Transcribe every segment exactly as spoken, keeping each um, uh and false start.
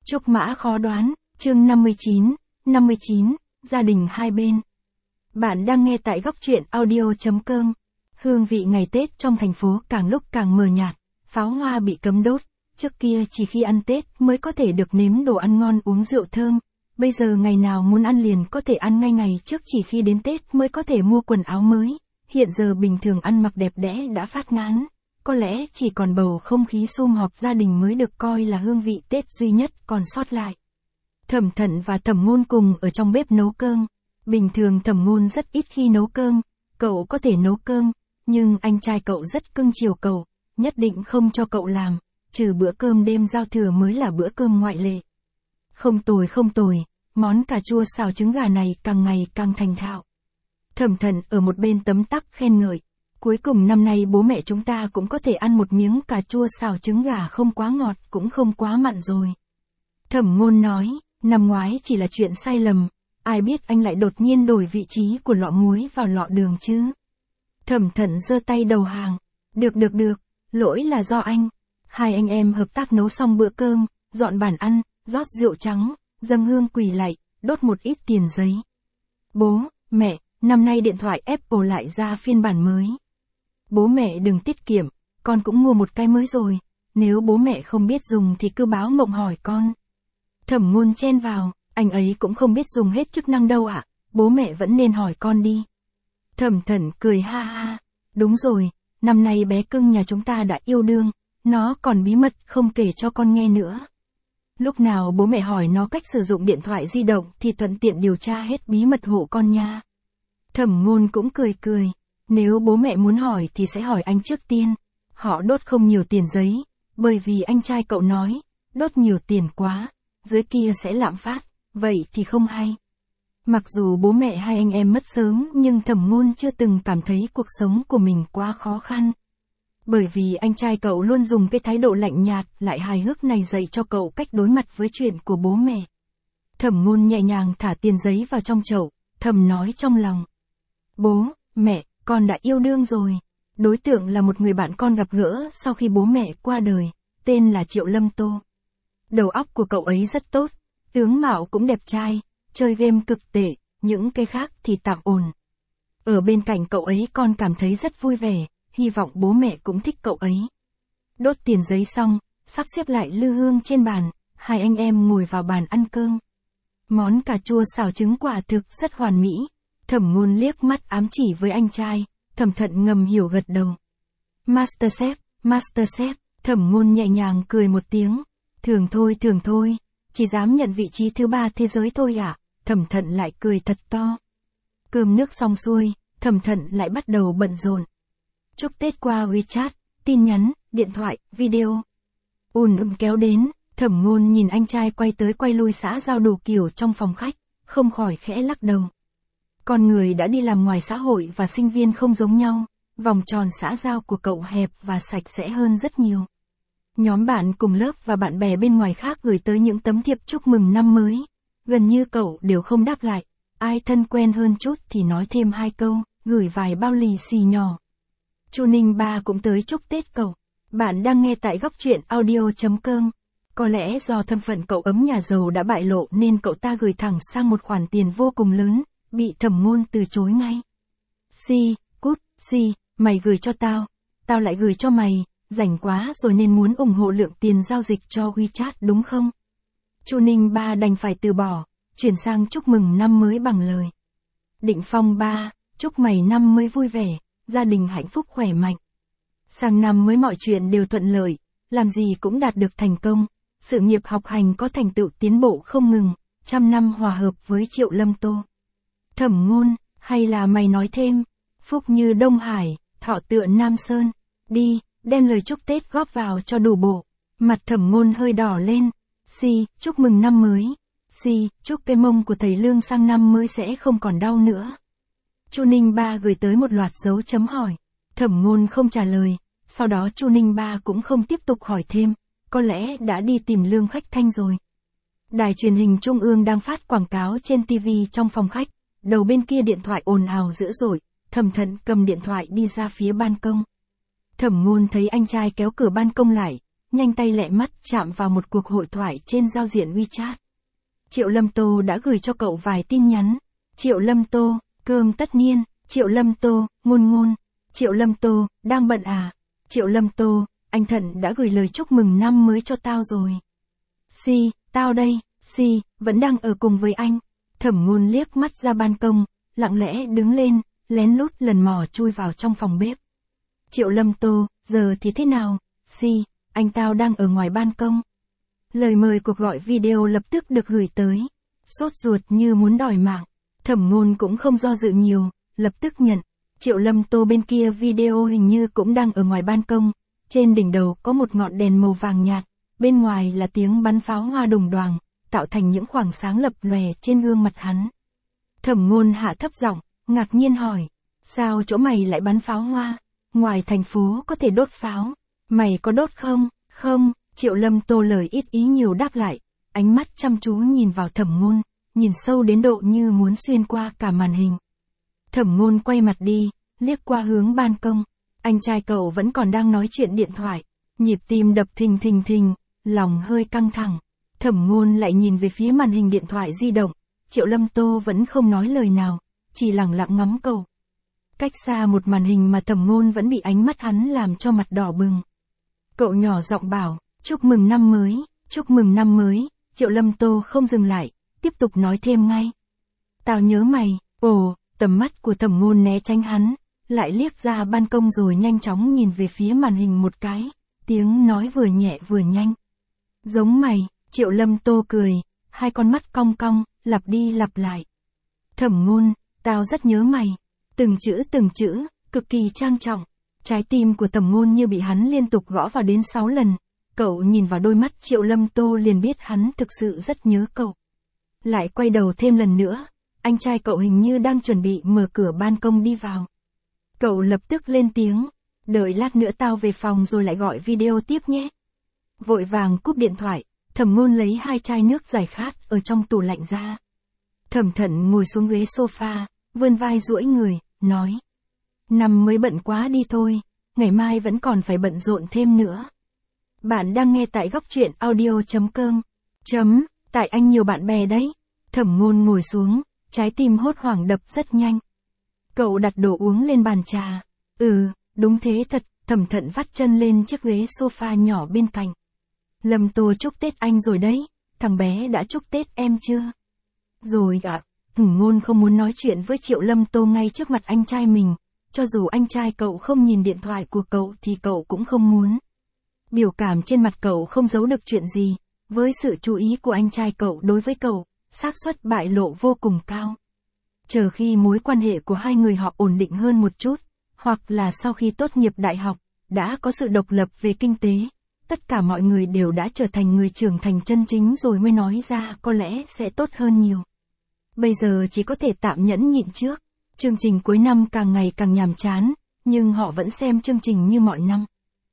Trúc mã khó đoán, chương năm mươi chín, năm mươi chín, gia đình hai bên. Bạn đang nghe tại góc truyện audio chấm com. Hương vị ngày Tết trong thành phố càng lúc càng mờ nhạt, pháo hoa bị cấm đốt, trước kia chỉ khi ăn Tết mới có thể được nếm đồ ăn ngon uống rượu thơm, bây giờ ngày nào muốn ăn liền có thể ăn ngay ngày trước, chỉ khi đến Tết mới có thể mua quần áo mới, hiện giờ bình thường ăn mặc đẹp đẽ đã phát ngán. Có lẽ chỉ còn bầu không khí sum họp gia đình mới được coi là hương vị Tết duy nhất còn sót lại. Thẩm Thận và Thẩm Ngôn cùng ở trong bếp nấu cơm. Bình thường Thẩm Ngôn rất ít khi nấu cơm, cậu có thể nấu cơm, nhưng anh trai cậu rất cưng chiều cậu, nhất định không cho cậu làm, trừ bữa cơm đêm giao thừa mới là bữa cơm ngoại lệ. Không tồi không tồi, món cà chua xào trứng gà này càng ngày càng thành thạo. Thẩm Thận ở một bên tấm tắc khen ngợi. Cuối cùng năm nay bố mẹ chúng ta cũng có thể ăn một miếng cà chua xào trứng gà không quá ngọt cũng không quá mặn rồi. Thẩm Ngôn nói, năm ngoái chỉ là chuyện sai lầm, ai biết anh lại đột nhiên đổi vị trí của lọ muối vào lọ đường chứ. Thẩm Thận giơ tay đầu hàng, được được được, lỗi là do anh. Hai anh em hợp tác nấu xong bữa cơm, dọn bàn ăn, rót rượu trắng, dâng hương quỳ lạy, đốt một ít tiền giấy. Bố, mẹ, năm nay điện thoại Apple lại ra phiên bản mới. Bố mẹ đừng tiết kiệm, con cũng mua một cái mới rồi, nếu bố mẹ không biết dùng thì cứ báo mộng hỏi con. Thẩm Ngôn chen vào, anh ấy cũng không biết dùng hết chức năng đâu ạ, bố mẹ vẫn nên hỏi con đi. Thẩm Thận cười ha ha, đúng rồi, năm nay bé cưng nhà chúng ta đã yêu đương, nó còn bí mật không kể cho con nghe nữa. Lúc nào bố mẹ hỏi nó cách sử dụng điện thoại di động thì thuận tiện điều tra hết bí mật hộ con nha. Thẩm Ngôn cũng cười cười. Nếu bố mẹ muốn hỏi thì sẽ hỏi anh trước tiên. Họ đốt không nhiều tiền giấy, bởi vì anh trai cậu nói, đốt nhiều tiền quá, dưới kia sẽ lạm phát, vậy thì không hay. Mặc dù bố mẹ hai anh em mất sớm nhưng Thẩm Ngôn chưa từng cảm thấy cuộc sống của mình quá khó khăn. Bởi vì anh trai cậu luôn dùng cái thái độ lạnh nhạt lại hài hước này dạy cho cậu cách đối mặt với chuyện của bố mẹ. Thẩm Ngôn nhẹ nhàng thả tiền giấy vào trong chậu, thầm nói trong lòng. Bố, mẹ, con đã yêu đương rồi. Đối tượng là một người bạn con gặp gỡ sau khi bố mẹ qua đời, tên là Triệu Lâm Tô. Đầu óc của cậu ấy rất tốt, tướng mạo cũng đẹp trai, chơi game cực tệ, những cái khác thì tạm ổn. Ở bên cạnh cậu ấy con cảm thấy rất vui vẻ, hy vọng bố mẹ cũng thích cậu ấy. Đốt tiền giấy xong, sắp xếp lại lư hương trên bàn, hai anh em ngồi vào bàn ăn cơm. Món cà chua xào trứng quả thực rất hoàn mỹ. Thẩm Ngôn liếc mắt ám chỉ với anh trai, Thẩm Thận ngầm hiểu gật đầu. Masterchef, Masterchef, Thẩm Ngôn nhẹ nhàng cười một tiếng. Thường thôi thường thôi, chỉ dám nhận vị trí thứ ba thế giới thôi ạ, à? Thẩm Thận lại cười thật to. Cơm nước xong xuôi, Thẩm Thận lại bắt đầu bận rộn. Chúc Tết qua WeChat, tin nhắn, điện thoại, video. Ùn ùn kéo đến, Thẩm Ngôn nhìn anh trai quay tới quay lui xã giao đủ kiểu trong phòng khách, không khỏi khẽ lắc đầu. Con người đã đi làm ngoài xã hội và sinh viên không giống nhau, vòng tròn xã giao của cậu hẹp và sạch sẽ hơn rất nhiều. Nhóm bạn cùng lớp và bạn bè bên ngoài khác gửi tới những tấm thiệp chúc mừng năm mới, gần như cậu đều không đáp lại, ai thân quen hơn chút thì nói thêm hai câu, gửi vài bao lì xì nhỏ. Chu Ninh Ba cũng tới chúc Tết cậu. Bạn đang nghe tại góc truyện audio chấm com. Có lẽ do thân phận cậu ấm nhà giàu đã bại lộ nên cậu ta gửi thẳng sang một khoản tiền vô cùng lớn, bị Thẩm Ngôn từ chối ngay. Si, cút, si, mày gửi cho tao, tao lại gửi cho mày, rảnh quá rồi nên muốn ủng hộ lượng tiền giao dịch cho WeChat đúng không? Chu Ninh Ba đành phải từ bỏ, chuyển sang chúc mừng năm mới bằng lời. Định Phong Ba, chúc mày năm mới vui vẻ, gia đình hạnh phúc khỏe mạnh. Sang năm mới mọi chuyện đều thuận lợi, làm gì cũng đạt được thành công, sự nghiệp học hành có thành tựu tiến bộ không ngừng, trăm năm hòa hợp với Triệu Lâm Tô. Thẩm Ngôn, hay là mày nói thêm, phúc như Đông Hải, thọ tựa Nam Sơn, đi, đem lời chúc Tết góp vào cho đủ bộ. Mặt Thẩm Ngôn hơi đỏ lên, si, chúc mừng năm mới, si, chúc cái mông của thầy Lương sang năm mới sẽ không còn đau nữa. Chu Ninh Ba gửi tới một loạt dấu chấm hỏi, Thẩm Ngôn không trả lời, sau đó Chu Ninh Ba cũng không tiếp tục hỏi thêm, có lẽ đã đi tìm Lương Khách Thanh rồi. Đài truyền hình Trung ương đang phát quảng cáo trên ti vi trong phòng khách. Đầu bên kia điện thoại ồn ào dữ dội, Thẩm Thận cầm điện thoại đi ra phía ban công. Thẩm Ngôn thấy anh trai kéo cửa ban công lại, nhanh tay lẹ mắt chạm vào một cuộc hội thoại trên giao diện WeChat. Triệu Lâm Tô đã gửi cho cậu vài tin nhắn. Triệu Lâm Tô, cơm tất niên. Triệu Lâm Tô, ngôn ngôn. Triệu Lâm Tô, đang bận à? Triệu Lâm Tô, anh Thận đã gửi lời chúc mừng năm mới cho tao rồi. Si, tao đây, Si, vẫn đang ở cùng với anh. Thẩm Ngôn liếc mắt ra ban công, lặng lẽ đứng lên, lén lút lần mò chui vào trong phòng bếp. Triệu Lâm Tô, giờ thì thế nào? Si, anh tao đang ở ngoài ban công. Lời mời cuộc gọi video lập tức được gửi tới. Sốt ruột như muốn đòi mạng. Thẩm Ngôn cũng không do dự nhiều, lập tức nhận. Triệu Lâm Tô bên kia video hình như cũng đang ở ngoài ban công. Trên đỉnh đầu có một ngọn đèn màu vàng nhạt, bên ngoài là tiếng bắn pháo hoa đùng đoàng, tạo thành những khoảng sáng lập lòe trên gương mặt hắn. Thẩm Ngôn hạ thấp giọng, ngạc nhiên hỏi, sao chỗ mày lại bắn pháo hoa? Ngoài thành phố có thể đốt pháo, mày có đốt không? Không, Triệu Lâm Tô lời ít ý nhiều đáp lại, ánh mắt chăm chú nhìn vào Thẩm Ngôn, nhìn sâu đến độ như muốn xuyên qua cả màn hình. Thẩm Ngôn quay mặt đi, liếc qua hướng ban công, anh trai cậu vẫn còn đang nói chuyện điện thoại, nhịp tim đập thình thình thình, lòng hơi căng thẳng. Thẩm Ngôn lại nhìn về phía màn hình điện thoại di động, Triệu Lâm Tô vẫn không nói lời nào, chỉ lặng lặng ngắm cậu. Cách xa một màn hình mà Thẩm Ngôn vẫn bị ánh mắt hắn làm cho mặt đỏ bừng. Cậu nhỏ giọng bảo, chúc mừng năm mới, chúc mừng năm mới. Triệu Lâm Tô không dừng lại, tiếp tục nói thêm ngay. Tao nhớ mày. Ồ, tầm mắt của Thẩm Ngôn né tránh hắn, lại liếc ra ban công rồi nhanh chóng nhìn về phía màn hình một cái, tiếng nói vừa nhẹ vừa nhanh. Giống mày. Triệu Lâm Tô cười, hai con mắt cong cong, lặp đi lặp lại. Thẩm Ngôn, tao rất nhớ mày. Từng chữ từng chữ, cực kỳ trang trọng. Trái tim của Thẩm Ngôn như bị hắn liên tục gõ vào đến sáu lần. Cậu nhìn vào đôi mắt Triệu Lâm Tô liền biết hắn thực sự rất nhớ cậu. Lại quay đầu thêm lần nữa, anh trai cậu hình như đang chuẩn bị mở cửa ban công đi vào. Cậu lập tức lên tiếng, đợi lát nữa tao về phòng rồi lại gọi video tiếp nhé. Vội vàng cúp điện thoại, Thẩm Ngôn lấy hai chai nước giải khát ở trong tủ lạnh ra. Thẩm Thận ngồi xuống ghế sofa, vươn vai duỗi người, nói. Năm mới bận quá đi thôi, ngày mai vẫn còn phải bận rộn thêm nữa. Bạn đang nghe tại góc truyện audio chấm com. Chấm, tại anh nhiều bạn bè đấy. Thẩm Ngôn ngồi xuống, trái tim hốt hoảng đập rất nhanh. Cậu đặt đồ uống lên bàn trà. Ừ, đúng thế thật. Thẩm Thận vắt chân lên chiếc ghế sofa nhỏ bên cạnh. Lâm Tô chúc Tết anh rồi đấy, thằng bé đã chúc Tết em chưa? Rồi ạ, à, Thẩm Ngôn không muốn nói chuyện với Triệu Lâm Tô ngay trước mặt anh trai mình, cho dù anh trai cậu không nhìn điện thoại của cậu thì cậu cũng không muốn. Biểu cảm trên mặt cậu không giấu được chuyện gì, với sự chú ý của anh trai cậu đối với cậu, xác suất bại lộ vô cùng cao. Chờ khi mối quan hệ của hai người họ ổn định hơn một chút, hoặc là sau khi tốt nghiệp đại học, đã có sự độc lập về kinh tế, tất cả mọi người đều đã trở thành người trưởng thành chân chính rồi mới nói ra có lẽ sẽ tốt hơn nhiều. Bây giờ chỉ có thể tạm nhẫn nhịn trước. Chương trình cuối năm càng ngày càng nhàm chán, nhưng họ vẫn xem chương trình như mọi năm.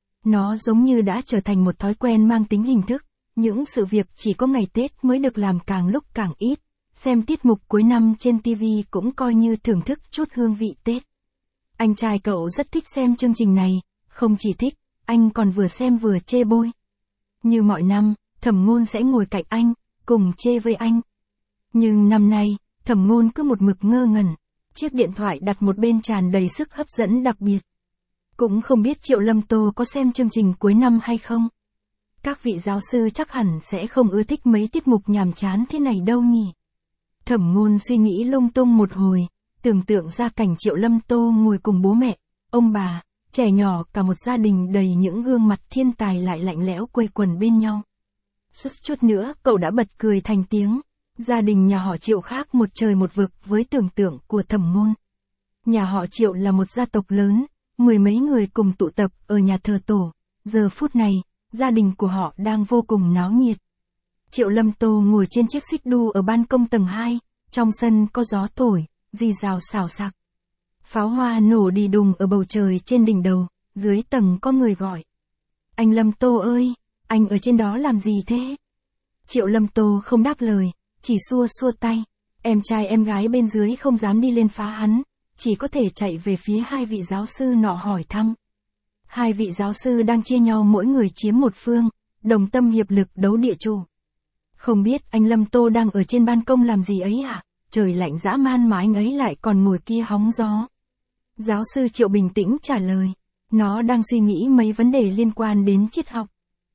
Nó giống như đã trở thành một thói quen mang tính hình thức, những sự việc chỉ có ngày Tết mới được làm càng lúc càng ít. Xem tiết mục cuối năm trên ti vi cũng coi như thưởng thức chút hương vị Tết. Anh trai cậu rất thích xem chương trình này, không chỉ thích, anh còn vừa xem vừa chê bôi. Như mọi năm, Thẩm Ngôn sẽ ngồi cạnh anh, cùng chê với anh. Nhưng năm nay, Thẩm Ngôn cứ một mực ngơ ngẩn, chiếc điện thoại đặt một bên tràn đầy sức hấp dẫn đặc biệt. Cũng không biết Triệu Lâm Tô có xem chương trình cuối năm hay không. Các vị giáo sư chắc hẳn sẽ không ưa thích mấy tiết mục nhàm chán thế này đâu nhỉ. Thẩm Ngôn suy nghĩ lung tung một hồi, tưởng tượng ra cảnh Triệu Lâm Tô ngồi cùng bố mẹ, ông bà, trẻ nhỏ cả một gia đình đầy những gương mặt thiên tài lại lạnh lẽo quây quần bên nhau. Suýt chút nữa cậu đã bật cười thành tiếng. Gia đình nhà họ Triệu khác một trời một vực với tưởng tượng của Thẩm Ngôn. Nhà họ Triệu là một gia tộc lớn, mười mấy người cùng tụ tập ở nhà thờ tổ. Giờ phút này, gia đình của họ đang vô cùng náo nhiệt. Triệu Lâm Tô ngồi trên chiếc xích đu ở ban công tầng hai, trong sân có gió thổi, rì rào xào xạc. Pháo hoa nổ đi đùng ở bầu trời trên đỉnh đầu, dưới tầng có người gọi. Anh Lâm Tô ơi, anh ở trên đó làm gì thế? Triệu Lâm Tô không đáp lời, chỉ xua xua tay. Em trai em gái bên dưới không dám đi lên phá hắn, chỉ có thể chạy về phía hai vị giáo sư nọ hỏi thăm. Hai vị giáo sư đang chia nhau mỗi người chiếm một phương, đồng tâm hiệp lực đấu địa chủ. Không biết anh Lâm Tô đang ở trên ban công làm gì ấy hả? Trời lạnh dã man mà anh ấy lại còn ngồi kia hóng gió. Giáo sư Triệu bình tĩnh trả lời. Nó đang suy nghĩ mấy vấn đề liên quan đến triết học.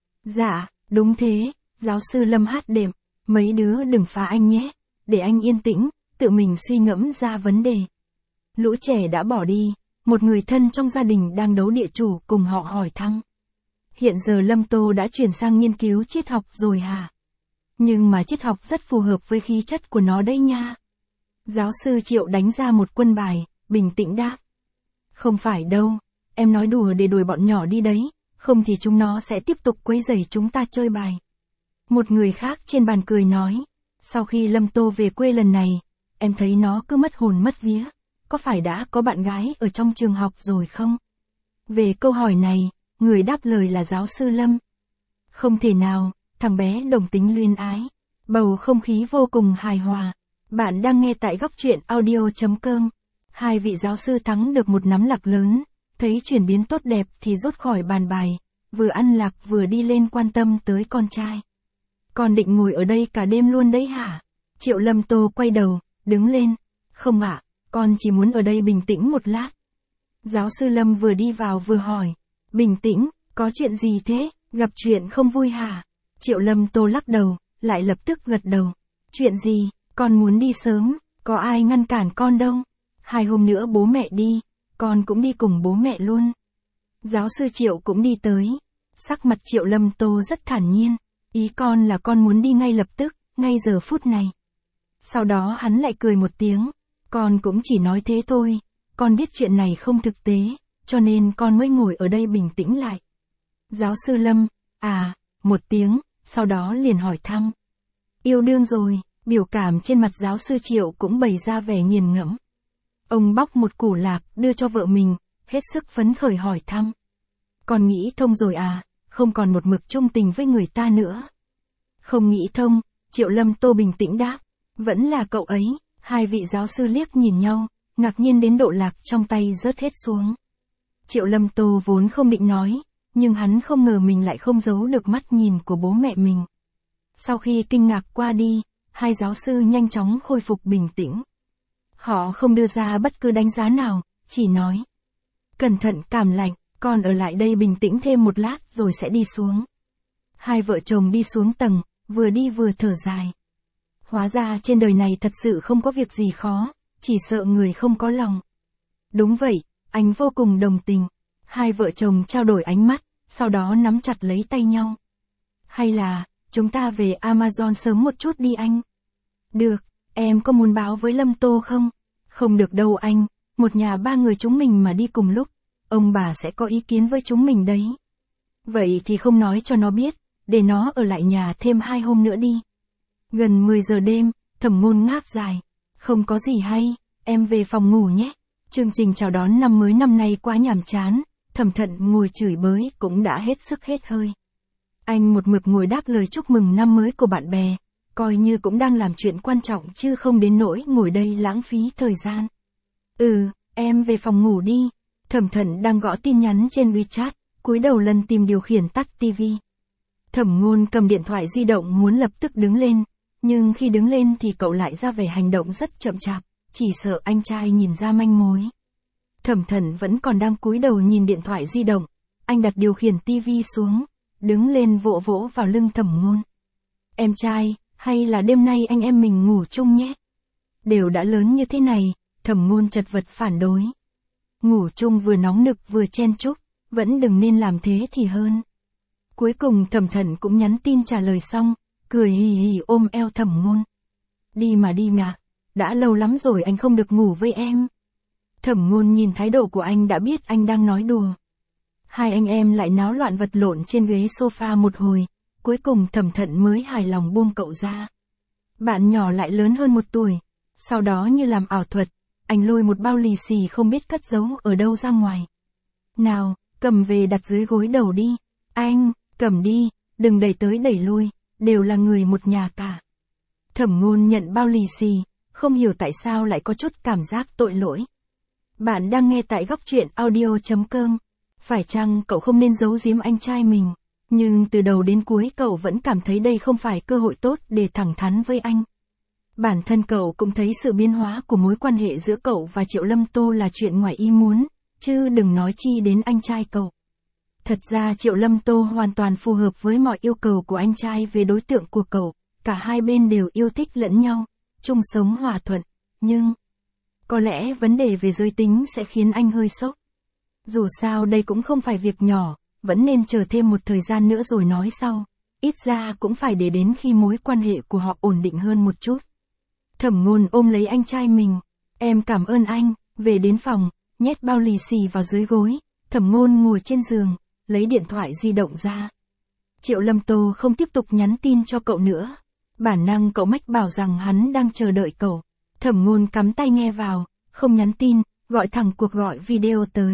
Dạ, đúng thế, giáo sư Lâm hát đệm. Mấy đứa đừng phá anh nhé. Để anh yên tĩnh, tự mình suy ngẫm ra vấn đề. Lũ trẻ đã bỏ đi. Một người thân trong gia đình đang đấu địa chủ cùng họ hỏi thăm. Hiện giờ Lâm Tô đã chuyển sang nghiên cứu triết học rồi hả? Nhưng mà triết học rất phù hợp với khí chất của nó đây nha. Giáo sư Triệu đánh ra một quân bài, bình tĩnh đáp. Không phải đâu, em nói đùa để đuổi bọn nhỏ đi đấy, không thì chúng nó sẽ tiếp tục quấy rầy chúng ta chơi bài. Một người khác trên bàn cười nói, sau khi Lâm Tô về quê lần này, em thấy nó cứ mất hồn mất vía, có phải đã có bạn gái ở trong trường học rồi không? Về câu hỏi này, người đáp lời là giáo sư Lâm. Không thể nào, thằng bé đồng tính luyến ái. Bầu không khí vô cùng hài hòa. Bạn đang nghe tại góc truyện audio chấm com. Hai vị giáo sư thắng được một nắm lạc lớn, thấy chuyển biến tốt đẹp thì rút khỏi bàn bài, vừa ăn lạc vừa đi lên quan tâm tới con trai. Con định ngồi ở đây cả đêm luôn đấy hả? Triệu Lâm Tô quay đầu, đứng lên. Không ạ, con chỉ muốn ở đây bình tĩnh một lát. Giáo sư Lâm vừa đi vào vừa hỏi. Bình tĩnh, có chuyện gì thế, gặp chuyện không vui hả? Triệu Lâm Tô lắc đầu, lại lập tức gật đầu. Chuyện gì, con muốn đi sớm, có ai ngăn cản con đâu. Hai hôm nữa bố mẹ đi, con cũng đi cùng bố mẹ luôn. Giáo sư Triệu cũng đi tới. Sắc mặt Triệu Lâm Tô rất thản nhiên. Ý con là con muốn đi ngay lập tức, ngay giờ phút này. Sau đó hắn lại cười một tiếng. Con cũng chỉ nói thế thôi, con biết chuyện này không thực tế, cho nên con mới ngồi ở đây bình tĩnh lại. Giáo sư Lâm, à, một tiếng, sau đó liền hỏi thăm. Yêu đương rồi, biểu cảm trên mặt giáo sư Triệu cũng bày ra vẻ nghiền ngẫm. Ông bóc một củ lạc đưa cho vợ mình, hết sức phấn khởi hỏi thăm. Con nghĩ thông rồi à, không còn một mực chung tình với người ta nữa. Không nghĩ thông, Triệu Lâm Tô bình tĩnh đáp. Vẫn là cậu ấy. Hai vị giáo sư liếc nhìn nhau, ngạc nhiên đến độ lạc trong tay rớt hết xuống. Triệu Lâm Tô vốn không định nói, nhưng hắn không ngờ mình lại không giấu được mắt nhìn của bố mẹ mình. Sau khi kinh ngạc qua đi, hai giáo sư nhanh chóng khôi phục bình tĩnh. Họ không đưa ra bất cứ đánh giá nào, chỉ nói. Cẩn thận cảm lạnh, con ở lại đây bình tĩnh thêm một lát rồi sẽ đi xuống. Hai vợ chồng đi xuống tầng, vừa đi vừa thở dài. Hóa ra trên đời này thật sự không có việc gì khó, chỉ sợ người không có lòng. Đúng vậy, anh vô cùng đồng tình. Hai vợ chồng trao đổi ánh mắt, sau đó nắm chặt lấy tay nhau. Hay là, chúng ta về Amazon sớm một chút đi anh. Được, em có muốn báo với Lâm Tô không? Không được đâu anh, một nhà ba người chúng mình mà đi cùng lúc, ông bà sẽ có ý kiến với chúng mình đấy. Vậy thì không nói cho nó biết, để nó ở lại nhà thêm hai hôm nữa đi. Gần mười giờ đêm, Thẩm Ngôn ngáp dài. Không có gì hay, em về phòng ngủ nhé. Chương trình chào đón năm mới năm nay quá nhàm chán, Thẩm Thận ngồi chửi bới cũng đã hết sức hết hơi. Anh một mực ngồi đáp lời chúc mừng năm mới của bạn bè, coi như cũng đang làm chuyện quan trọng chứ không đến nỗi ngồi đây lãng phí thời gian. Ừ, em về phòng ngủ đi. Thẩm Thận đang gõ tin nhắn trên WeChat, cúi đầu lần tìm điều khiển tắt tivi. Thẩm Ngôn cầm điện thoại di động muốn lập tức đứng lên, nhưng khi đứng lên thì cậu lại ra vẻ hành động rất chậm chạp, chỉ sợ anh trai nhìn ra manh mối. Thẩm Thận vẫn còn đang cúi đầu nhìn điện thoại di động, anh đặt điều khiển tivi xuống, đứng lên vỗ vỗ vào lưng Thẩm Ngôn. Em trai, hay là đêm nay anh em mình ngủ chung nhé? Đều đã lớn như thế này, Thẩm Ngôn chật vật phản đối. Ngủ chung vừa nóng nực vừa chen chúc, vẫn đừng nên làm thế thì hơn. Cuối cùng Thẩm Thận cũng nhắn tin trả lời xong, cười hì hì ôm eo Thẩm Ngôn. Đi mà đi mà, đã lâu lắm rồi anh không được ngủ với em. Thẩm Ngôn nhìn thái độ của anh đã biết anh đang nói đùa. Hai anh em lại náo loạn vật lộn trên ghế sofa một hồi, cuối cùng Thẩm Thận mới hài lòng buông cậu ra. Bạn nhỏ lại lớn hơn một tuổi, sau đó như làm ảo thuật, anh lôi một bao lì xì không biết cất giấu ở đâu ra ngoài. Nào, cầm về đặt dưới gối đầu đi. Anh, cầm đi, đừng đẩy tới đẩy lui, đều là người một nhà cả. Thẩm Ngôn nhận bao lì xì, không hiểu tại sao lại có chút cảm giác tội lỗi. Bạn đang nghe tại góc truyện audio chấm com. Phải chăng cậu không nên giấu giếm anh trai mình? Nhưng từ đầu đến cuối cậu vẫn cảm thấy đây không phải cơ hội tốt để thẳng thắn với anh. Bản thân cậu cũng thấy sự biến hóa của mối quan hệ giữa cậu và Triệu Lâm Tô là chuyện ngoài ý muốn, chứ đừng nói chi đến anh trai cậu. Thật ra Triệu Lâm Tô hoàn toàn phù hợp với mọi yêu cầu của anh trai về đối tượng của cậu, cả hai bên đều yêu thích lẫn nhau, chung sống hòa thuận, nhưng có lẽ vấn đề về giới tính sẽ khiến anh hơi sốc. Dù sao đây cũng không phải việc nhỏ, vẫn nên chờ thêm một thời gian nữa rồi nói sau, ít ra cũng phải để đến khi mối quan hệ của họ ổn định hơn một chút. Thẩm Ngôn ôm lấy anh trai mình, em cảm ơn anh, về đến phòng, nhét bao lì xì vào dưới gối, Thẩm Ngôn ngồi trên giường, lấy điện thoại di động ra. Triệu Lâm Tô không tiếp tục nhắn tin cho cậu nữa, bản năng cậu mách bảo rằng hắn đang chờ đợi cậu. Thẩm Ngôn cắm tai nghe vào, không nhắn tin, gọi thẳng cuộc gọi video tới.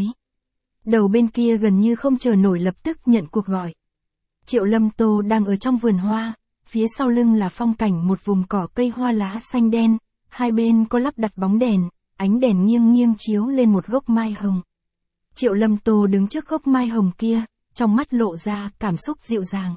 Đầu bên kia gần như không chờ nổi lập tức nhận cuộc gọi. Triệu Lâm Tô đang ở trong vườn hoa, phía sau lưng là phong cảnh một vùng cỏ cây hoa lá xanh đen, hai bên có lắp đặt bóng đèn, ánh đèn nghiêng nghiêng chiếu lên một gốc mai hồng. Triệu Lâm Tô đứng trước gốc mai hồng kia, trong mắt lộ ra cảm xúc dịu dàng.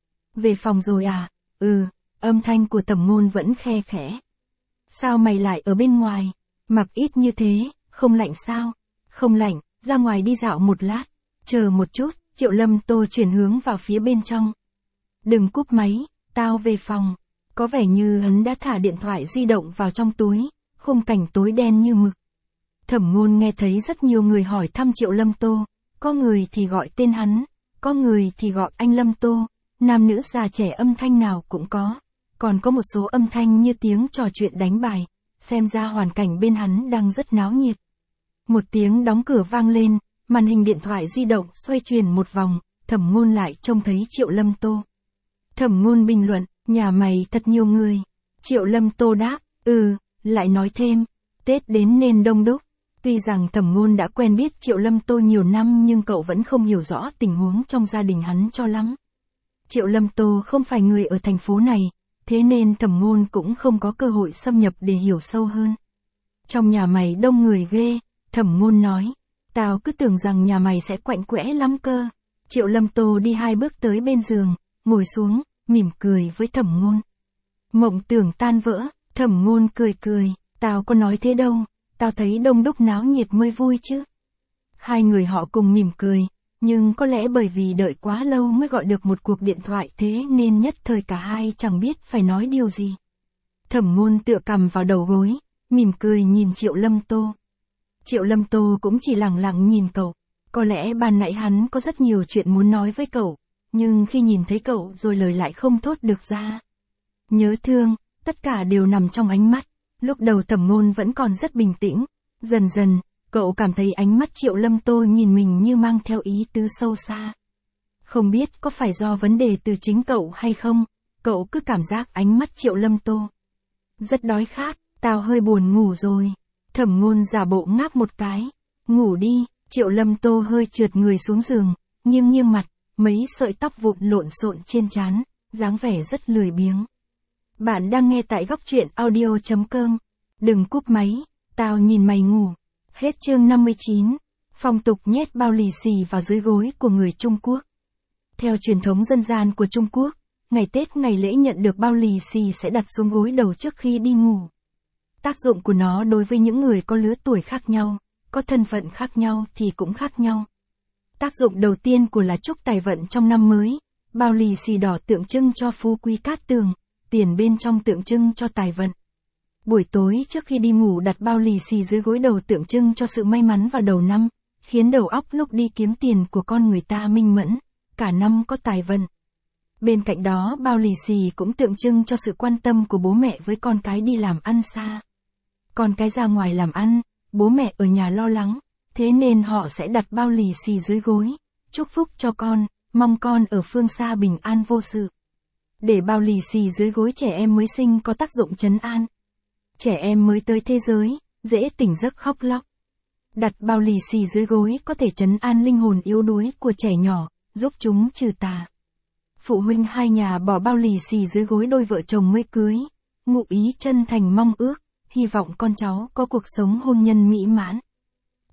Về phòng rồi à? Ừ, âm thanh của Thẩm Ngôn vẫn khe khẽ. Sao mày lại ở bên ngoài? Mặc ít như thế, không lạnh sao? Không lạnh, ra ngoài đi dạo một lát. Chờ một chút, Triệu Lâm Tô chuyển hướng vào phía bên trong. Đừng cúp máy, tao về phòng. Có vẻ như hắn đã thả điện thoại di động vào trong túi, khung cảnh tối đen như mực. Thẩm Ngôn nghe thấy rất nhiều người hỏi thăm Triệu Lâm Tô, có người thì gọi tên hắn, có người thì gọi anh Lâm Tô, nam nữ già trẻ âm thanh nào cũng có, còn có một số âm thanh như tiếng trò chuyện đánh bài, xem ra hoàn cảnh bên hắn đang rất náo nhiệt. Một tiếng đóng cửa vang lên, màn hình điện thoại di động xoay chuyển một vòng, Thẩm Ngôn lại trông thấy Triệu Lâm Tô. Thẩm Ngôn bình luận, nhà mày thật nhiều người. Triệu Lâm Tô đáp, ừ, lại nói thêm, Tết đến nên đông đúc. Tuy rằng Thẩm Ngôn đã quen biết Triệu Lâm Tô nhiều năm nhưng cậu vẫn không hiểu rõ tình huống trong gia đình hắn cho lắm. Triệu Lâm Tô không phải người ở thành phố này, thế nên Thẩm Ngôn cũng không có cơ hội xâm nhập để hiểu sâu hơn. Trong nhà mày đông người ghê, Thẩm Ngôn nói, tao cứ tưởng rằng nhà mày sẽ quạnh quẽ lắm cơ. Triệu Lâm Tô đi hai bước tới bên giường, ngồi xuống, mỉm cười với Thẩm Ngôn. Mộng tưởng tan vỡ, Thẩm Ngôn cười cười, tao có nói thế đâu, tao thấy đông đúc náo nhiệt mới vui chứ. Hai người họ cùng mỉm cười, nhưng có lẽ bởi vì đợi quá lâu mới gọi được một cuộc điện thoại thế nên nhất thời cả hai chẳng biết phải nói điều gì. Thẩm Ngôn tựa cằm vào đầu gối, mỉm cười nhìn Triệu Lâm Tô. Triệu Lâm Tô cũng chỉ lặng lặng nhìn cậu, có lẽ ban nãy hắn có rất nhiều chuyện muốn nói với cậu, nhưng khi nhìn thấy cậu rồi lời lại không thốt được ra. Nhớ thương, tất cả đều nằm trong ánh mắt. Lúc đầu Thẩm Ngôn vẫn còn rất bình tĩnh, dần dần, cậu cảm thấy ánh mắt Triệu Lâm Tô nhìn mình như mang theo ý tứ sâu xa. Không biết có phải do vấn đề từ chính cậu hay không, cậu cứ cảm giác ánh mắt Triệu Lâm Tô. Rất đói khát, tao hơi buồn ngủ rồi. Thẩm Ngôn giả bộ ngáp một cái. Ngủ đi, Triệu Lâm Tô hơi trượt người xuống giường, nghiêng nghiêng mặt, mấy sợi tóc vụn lộn xộn trên trán, dáng vẻ rất lười biếng. Bạn đang nghe tại góc truyện audio chấm com. Đừng cúp máy, tao nhìn mày ngủ. Hết chương năm mươi chín. Phong tục nhét bao lì xì vào dưới gối của người Trung Quốc. Theo truyền thống dân gian của Trung Quốc, ngày Tết ngày lễ nhận được bao lì xì sẽ đặt xuống gối đầu trước khi đi ngủ. Tác dụng của nó đối với những người có lứa tuổi khác nhau, có thân phận khác nhau thì cũng khác nhau. Tác dụng đầu tiên của là chúc tài vận trong năm mới, bao lì xì đỏ tượng trưng cho phú quý cát tường, tiền bên trong tượng trưng cho tài vận. Buổi tối trước khi đi ngủ đặt bao lì xì dưới gối đầu tượng trưng cho sự may mắn vào đầu năm, khiến đầu óc lúc đi kiếm tiền của con người ta minh mẫn, cả năm có tài vận. Bên cạnh đó bao lì xì cũng tượng trưng cho sự quan tâm của bố mẹ với con cái đi làm ăn xa. Con cái ra ngoài làm ăn, bố mẹ ở nhà lo lắng, thế nên họ sẽ đặt bao lì xì dưới gối, chúc phúc cho con, mong con ở phương xa bình an vô sự. Để bao lì xì dưới gối trẻ em mới sinh có tác dụng trấn an. Trẻ em mới tới thế giới, dễ tỉnh giấc khóc lóc. Đặt bao lì xì dưới gối có thể trấn an linh hồn yếu đuối của trẻ nhỏ, giúp chúng trừ tà. Phụ huynh hai nhà bỏ bao lì xì dưới gối đôi vợ chồng mới cưới, ngụ ý chân thành mong ước, hy vọng con cháu có cuộc sống hôn nhân mỹ mãn.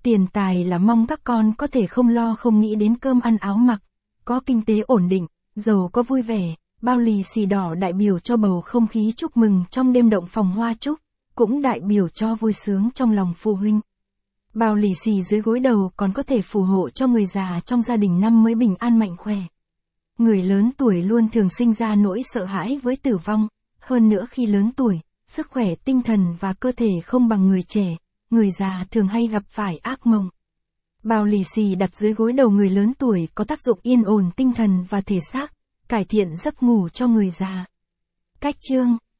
Tiền tài là mong các con có thể không lo không nghĩ đến cơm ăn áo mặc, có kinh tế ổn định, giàu có vui vẻ. Bao lì xì đỏ đại biểu cho bầu không khí chúc mừng trong đêm động phòng hoa chúc, cũng đại biểu cho vui sướng trong lòng phụ huynh. Bao lì xì dưới gối đầu còn có thể phù hộ cho người già trong gia đình năm mới bình an mạnh khỏe. Người lớn tuổi luôn thường sinh ra nỗi sợ hãi với tử vong, hơn nữa khi lớn tuổi, sức khỏe tinh thần và cơ thể không bằng người trẻ, người già thường hay gặp phải ác mộng. Bao lì xì đặt dưới gối đầu người lớn tuổi có tác dụng yên ổn tinh thần và thể xác, cải thiện giấc ngủ cho người già. Cách chương